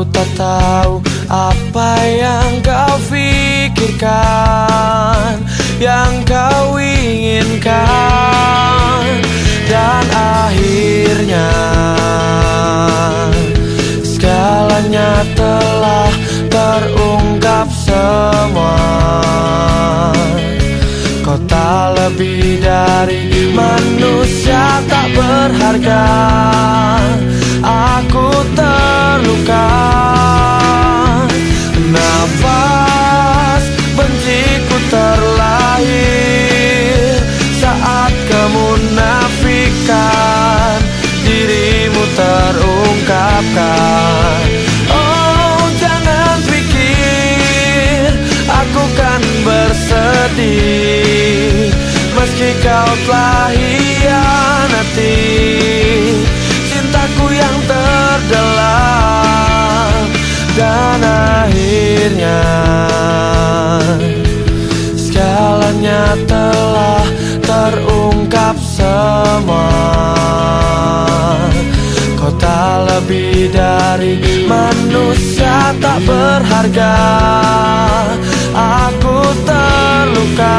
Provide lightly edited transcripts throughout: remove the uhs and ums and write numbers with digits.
tak tahu apa yang kau pikirkan, yang kau inginkan. Dan akhirnya segalanya telah terungkap semua. Kau tak lebih dari manusia tak berharga. Aku terluka. Nafas benciku terlahir saat kemunafikan dirimu terungkapkan. Oh, jangan pikir aku kan bersedih meski kau telah hianati cintaku yang terdalam. Dan akhirnya segalanya telah terungkap semua. Kau tak lebih dari manusia tak berharga. Aku terluka.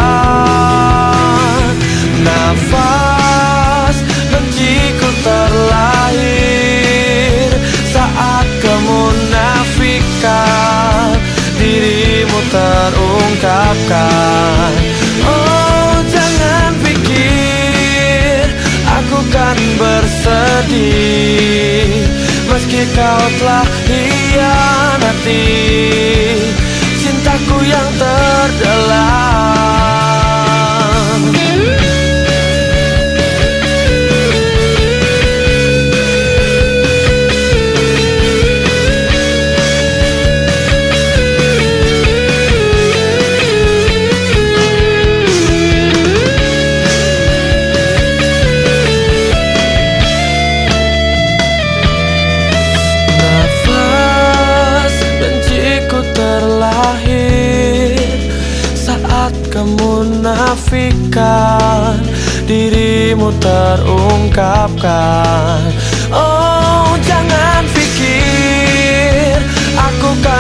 Nafas benciku terlahir saat kemunafikan dirimu terungkapkan. Oh, jangan pikir aku kan bersedih meski kau telah hianati cintaku yang terdalam. Kemunafikan dirimu terungkapkan. Oh, jangan pikir aku kan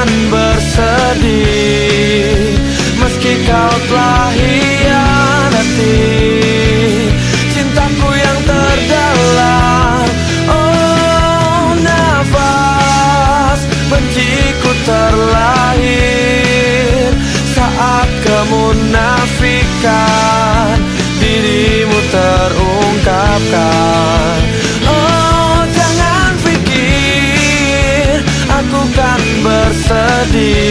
bersedih meski kau telah hianati cintaku yang terdalam. Oh, nafas benciku terlahir saat kemunafikan dirimu terungkapkan. Oh, jangan pikir aku kan bersedih